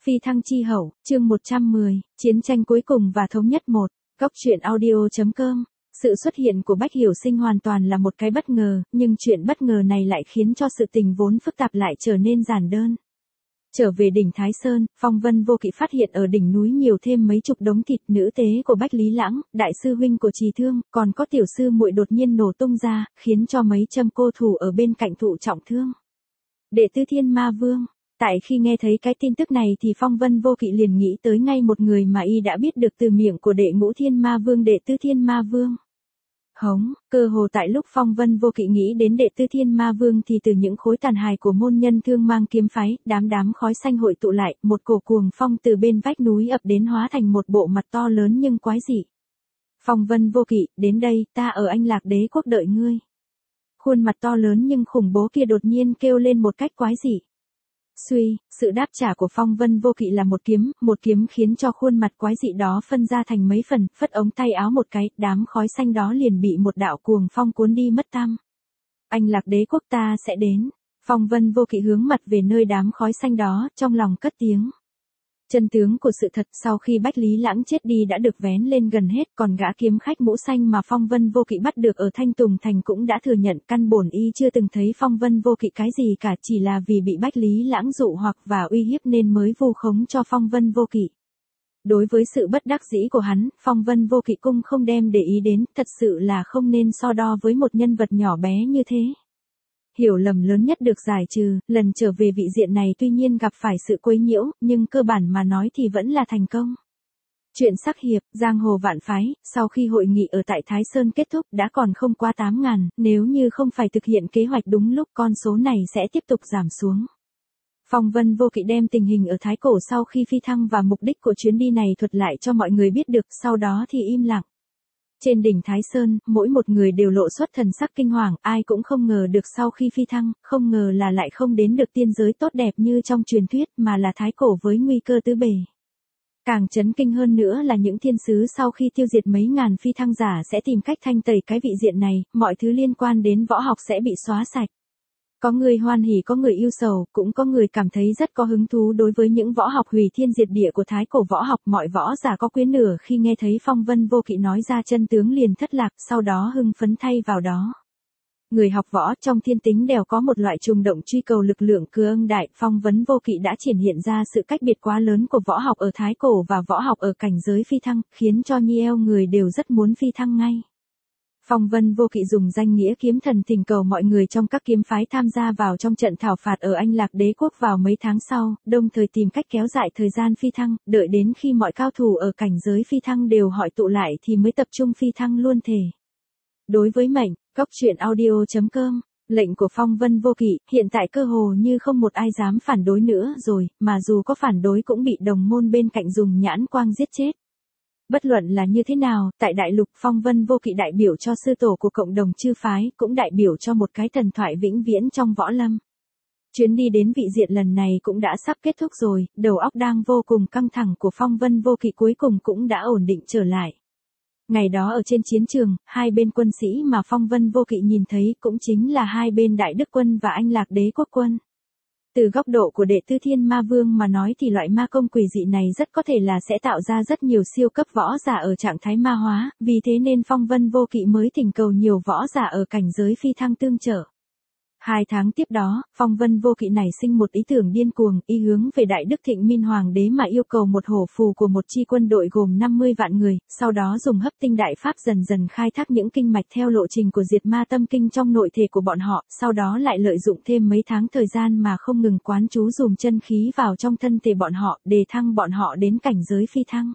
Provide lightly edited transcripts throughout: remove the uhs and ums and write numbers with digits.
Phi thăng chi hậu, chương 110, chiến tranh cuối cùng và thống nhất 1, góc truyện audio.com. Sự xuất hiện của Bách Hiểu Sinh hoàn toàn là một cái bất ngờ, nhưng chuyện bất ngờ này lại khiến cho sự tình vốn phức tạp lại trở nên giản đơn. Trở về đỉnh Thái Sơn, Phong Vân Vô Kỵ phát hiện ở đỉnh núi nhiều thêm mấy chục đống thịt, nữ tế của Bách Lý Lãng, đại sư huynh của Trì Thương, còn có tiểu sư muội đột nhiên nổ tung ra, khiến cho mấy trăm cô thủ ở bên cạnh thụ trọng thương. Đệ Tư Thiên Ma Vương. Tại khi nghe thấy cái tin tức này thì Phong Vân Vô Kỵ liền nghĩ tới ngay một người mà y đã biết được từ miệng của Đệ Ngũ Thiên Ma Vương Đệ Tư Thiên Ma Vương. Cơ hồ tại lúc Phong Vân Vô Kỵ nghĩ đến Đệ Tư Thiên Ma Vương thì từ những khối tàn hài của môn nhân Thương Mang kiếm phái, đám khói xanh hội tụ lại, một cổ cuồng phong từ bên vách núi ập đến hóa thành một bộ mặt to lớn nhưng quái dị. Phong Vân Vô Kỵ, đến đây, ta ở Anh Lạc Đế quốc đợi ngươi. Khuôn mặt to lớn nhưng khủng bố kia đột nhiên kêu lên một cách quái dị. Suy, sự đáp trả của Phong Vân Vô Kỵ là một kiếm khiến cho khuôn mặt quái dị đó phân ra thành mấy phần, phất ống tay áo một cái, đám khói xanh đó liền bị một đạo cuồng phong cuốn đi mất tăm. Anh Lạc Đế quốc ta sẽ đến. Phong Vân Vô Kỵ hướng mặt về nơi đám khói xanh đó, trong lòng cất tiếng. Chân tướng của sự thật sau khi Bách Lý Lãng chết đi đã được vén lên gần hết, còn gã kiếm khách mũ xanh mà Phong Vân Vô Kỵ bắt được ở Thanh Tùng Thành cũng đã thừa nhận căn bổn y chưa từng thấy Phong Vân Vô Kỵ cái gì cả, chỉ là vì bị Bách Lý Lãng dụ hoặc và uy hiếp nên mới vu khống cho Phong Vân Vô Kỵ. Đối với sự bất đắc dĩ của hắn, Phong Vân Vô Kỵ cũng không đem để ý đến, thật sự là không nên so đo với một nhân vật nhỏ bé như thế. Hiểu lầm lớn nhất được giải trừ, lần trở về vị diện này tuy nhiên gặp phải sự quấy nhiễu, nhưng cơ bản mà nói thì vẫn là thành công. Chuyện sắc hiệp, giang hồ vạn phái, sau khi hội nghị ở tại Thái Sơn kết thúc đã còn không qua 8.000, nếu như không phải thực hiện kế hoạch đúng lúc con số này sẽ tiếp tục giảm xuống. Phong Vân Vô Kỵ đem tình hình ở Thái Cổ sau khi phi thăng và mục đích của chuyến đi này thuật lại cho mọi người biết được, sau đó thì im lặng. Trên đỉnh Thái Sơn, mỗi một người đều lộ xuất thần sắc kinh hoàng, ai cũng không ngờ được sau khi phi thăng, không ngờ là lại không đến được tiên giới tốt đẹp như trong truyền thuyết mà là Thái Cổ với nguy cơ tứ bề. Càng chấn kinh hơn nữa là những thiên sứ sau khi tiêu diệt mấy ngàn phi thăng giả sẽ tìm cách thanh tẩy cái vị diện này, mọi thứ liên quan đến võ học sẽ bị xóa sạch. Có người hoan hỉ có người ưu sầu, cũng có người cảm thấy rất có hứng thú đối với những võ học hủy thiên diệt địa của Thái Cổ võ học. Mọi võ giả có quyến nửa khi nghe thấy Phong Vân Vô Kỵ nói ra chân tướng liền thất lạc, sau đó hưng phấn thay vào đó. Người học võ trong thiên tính đều có một loại trùng động truy cầu lực lượng cường đại. Phong Vân Vô Kỵ đã triển hiện ra sự cách biệt quá lớn của võ học ở Thái Cổ và võ học ở cảnh giới phi thăng, khiến cho nhiều người đều rất muốn phi thăng ngay. Phong Vân Vô Kỵ dùng danh nghĩa kiếm thần thỉnh cầu mọi người trong các kiếm phái tham gia vào trong trận thảo phạt ở Anh Lạc Đế quốc vào mấy tháng sau, đồng thời tìm cách kéo dài thời gian phi thăng, đợi đến khi mọi cao thủ ở cảnh giới phi thăng đều hội tụ lại thì mới tập trung phi thăng luôn thể. Đối với mệnh, góc truyện audio.com, lệnh của Phong Vân Vô Kỵ, hiện tại cơ hồ như không một ai dám phản đối nữa rồi, mà dù có phản đối cũng bị đồng môn bên cạnh dùng nhãn quang giết chết. Bất luận là như thế nào, tại đại lục Phong Vân Vô Kỵ đại biểu cho sư tổ của cộng đồng chư phái, cũng đại biểu cho một cái thần thoại vĩnh viễn trong võ lâm. Chuyến đi đến vị diện lần này cũng đã sắp kết thúc rồi, đầu óc đang vô cùng căng thẳng của Phong Vân Vô Kỵ cuối cùng cũng đã ổn định trở lại. Ngày đó ở trên chiến trường, hai bên quân sĩ mà Phong Vân Vô Kỵ nhìn thấy cũng chính là hai bên Đại Đức quân và Anh Lạc Đế quốc quân. Từ góc độ của Đệ Tư Thiên Ma Vương mà nói thì loại ma công quỷ dị này rất có thể là sẽ tạo ra rất nhiều siêu cấp võ giả ở trạng thái ma hóa, vì thế nên Phong Vân Vô Kỵ mới thỉnh cầu nhiều võ giả ở cảnh giới phi thăng tương trợ. 2 tháng tiếp đó, Phong Vân Vô Kỵ nảy sinh một ý tưởng điên cuồng, y hướng về Đại Đức Thịnh Minh Hoàng đế mà yêu cầu một hổ phù của một chi quân đội gồm 50 vạn người, sau đó dùng hấp tinh đại pháp dần dần khai thác những kinh mạch theo lộ trình của diệt ma tâm kinh trong nội thể của bọn họ, sau đó lại lợi dụng thêm mấy tháng thời gian mà không ngừng quán chú dùm chân khí vào trong thân thể bọn họ, đề thăng bọn họ đến cảnh giới phi thăng.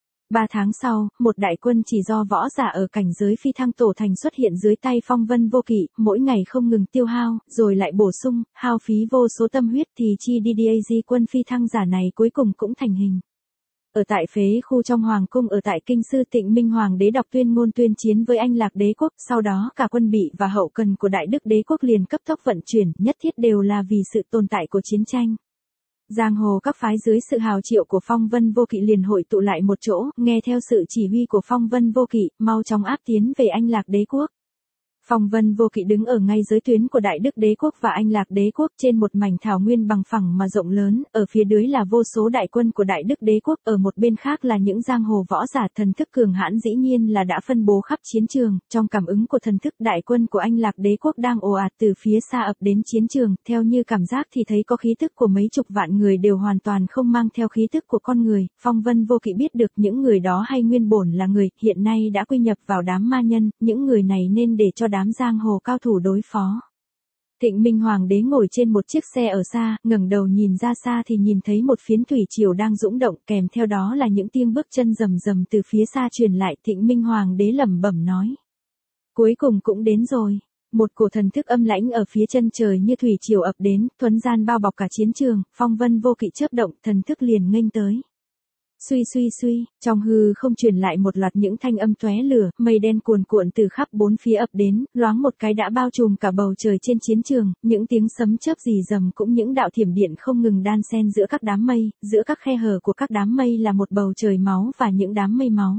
3 tháng sau, một đại quân chỉ do võ giả ở cảnh giới phi thăng tổ thành xuất hiện dưới tay Phong Vân Vô Kỵ, mỗi ngày không ngừng tiêu hao, rồi lại bổ sung, hao phí vô số tâm huyết thì chi DDAG quân phi thăng giả này cuối cùng cũng thành hình. Ở tại phế khu trong Hoàng cung ở tại Kinh Sư Tịnh Minh Hoàng đế đọc tuyên ngôn tuyên chiến với Anh Lạc Đế quốc, sau đó cả quân bị và hậu cần của Đại Đức Đế quốc liền cấp tốc vận chuyển, nhất thiết đều là vì sự tồn tại của chiến tranh. Giang hồ các phái dưới sự hào triệu của Phong Vân Vô Kỵ liền hội tụ lại một chỗ, nghe theo sự chỉ huy của Phong Vân Vô Kỵ, mau chóng áp tiến về Anh Lạc Đế quốc. Phong Vân Vô Kỵ đứng ở ngay giới tuyến của Đại Đức Đế quốc và Anh Lạc Đế quốc trên một mảnh thảo nguyên bằng phẳng mà rộng lớn, ở phía dưới là vô số đại quân của Đại Đức Đế quốc, ở một bên khác là những giang hồ võ giả thần thức cường hãn dĩ nhiên là đã phân bố khắp chiến trường, trong cảm ứng của thần thức đại quân của Anh Lạc Đế quốc đang ồ ạt từ phía xa ập đến chiến trường, theo như cảm giác thì thấy có khí tức của mấy chục vạn người đều hoàn toàn không mang theo khí tức của con người. Phong Vân Vô Kỵ biết được những người đó hay nguyên bổn là người, hiện nay đã quy nhập vào đám ma nhân, những người này nên để cho đám giang hồ cao thủ đối phó. Thịnh Minh Hoàng đế ngồi trên một chiếc xe ở xa, ngẩng đầu nhìn ra xa thì nhìn thấy một phiến thủy triều đang dũng động, kèm theo đó là những tiếng bước chân rầm rầm từ phía xa truyền lại. Thịnh Minh Hoàng đế lẩm bẩm nói: cuối cùng cũng đến rồi. Một cổ thần thức âm lãnh ở phía chân trời như thủy triều ập đến, thuấn gian bao bọc cả chiến trường. Phong Vân Vô Kỵ chớp động, thần thức liền nghênh tới. Suy suy suy, trong hư không truyền lại một loạt những thanh âm tóe lửa, mây đen cuồn cuộn từ khắp bốn phía ập đến, loáng một cái đã bao trùm cả bầu trời trên chiến trường, những tiếng sấm chớp rì rầm cũng những đạo thiểm điện không ngừng đan xen giữa các đám mây, giữa các khe hở của các đám mây là một bầu trời máu và những đám mây máu.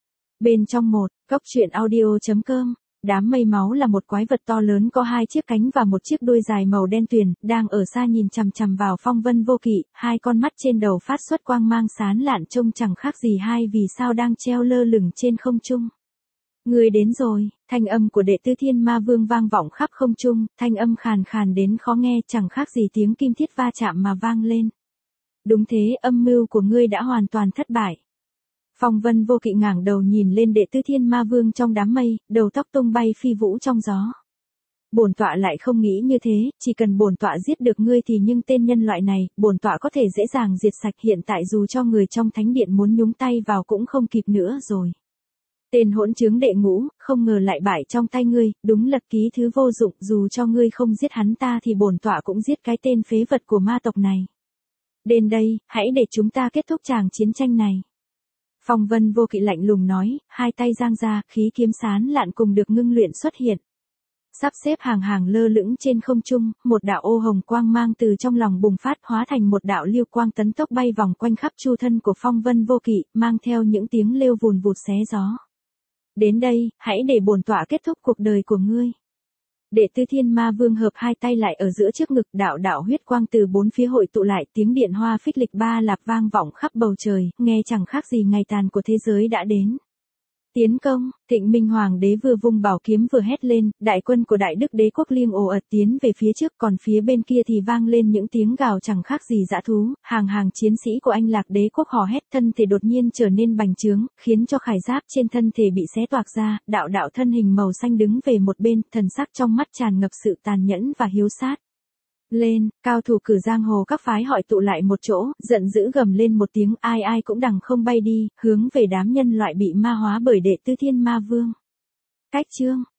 Bên trong một, Cốc Truyện Audio.com. Đám mây máu là một quái vật to lớn có hai chiếc cánh và một chiếc đuôi dài màu đen tuyền, đang ở xa nhìn chằm chằm vào Phong Vân Vô Kỵ, hai con mắt trên đầu phát xuất quang mang sáng lạn trông chẳng khác gì hai vì sao đang treo lơ lửng trên không trung. Người đến rồi, thanh âm của đệ tư Thiên Ma Vương vang vọng khắp không trung, thanh âm khàn khàn đến khó nghe chẳng khác gì tiếng kim thiết va chạm mà vang lên. Đúng thế, âm mưu của ngươi đã hoàn toàn thất bại. Phong Vân Vô Kỵ ngẩng đầu nhìn lên đệ tư Thiên Ma Vương trong đám mây, đầu tóc tung bay phi vũ trong gió. Bổn tọa lại không nghĩ như thế, chỉ cần bổn tọa giết được ngươi thì nhưng tên nhân loại này, bổn tọa có thể dễ dàng diệt sạch, hiện tại dù cho người trong thánh điện muốn nhúng tay vào cũng không kịp nữa rồi. Tên hỗn trướng đệ ngũ, không ngờ lại bại trong tay ngươi, đúng lật ký thứ vô dụng, dù cho ngươi không giết hắn ta thì bổn tọa cũng giết cái tên phế vật của ma tộc này. Đến đây, hãy để chúng ta kết thúc tràng chiến tranh này. Phong Vân Vô Kỵ lạnh lùng nói, hai tay giang ra, khí kiếm sán lạn cùng được ngưng luyện xuất hiện. Sắp xếp hàng hàng lơ lửng trên không trung, một đạo ô hồng quang mang từ trong lòng bùng phát hóa thành một đạo lưu quang tấn tốc bay vòng quanh khắp chu thân của Phong Vân Vô Kỵ, mang theo những tiếng lêu vùn vụt xé gió. Đến đây, hãy để bổn tọa kết thúc cuộc đời của ngươi. Đệ tư Thiên Ma Vương hợp hai tay lại ở giữa trước ngực, đạo đạo huyết quang từ bốn phía hội tụ lại, tiếng điện hoa phích lịch ba lạp vang vọng khắp bầu trời, nghe chẳng khác gì ngày tàn của thế giới đã đến. Tiến công, Thịnh Minh Hoàng đế vừa vung bảo kiếm vừa hét lên, đại quân của Đại Đức Đế quốc liêng ồ ạt tiến về phía trước, còn phía bên kia thì vang lên những tiếng gào chẳng khác gì dã thú, hàng hàng chiến sĩ của Anh Lạc Đế quốc hò hét, thân thể đột nhiên trở nên bành trướng, khiến cho khải giáp trên thân thể bị xé toạc ra, đạo đạo thân hình màu xanh đứng về một bên, thần sắc trong mắt tràn ngập sự tàn nhẫn và hiếu sát. Lên, cao thủ cử giang hồ các phái hội tụ lại một chỗ, giận dữ gầm lên một tiếng, ai ai cũng đằng không bay đi, hướng về đám nhân loại bị ma hóa bởi đệ tư Thiên Ma Vương. Cách chương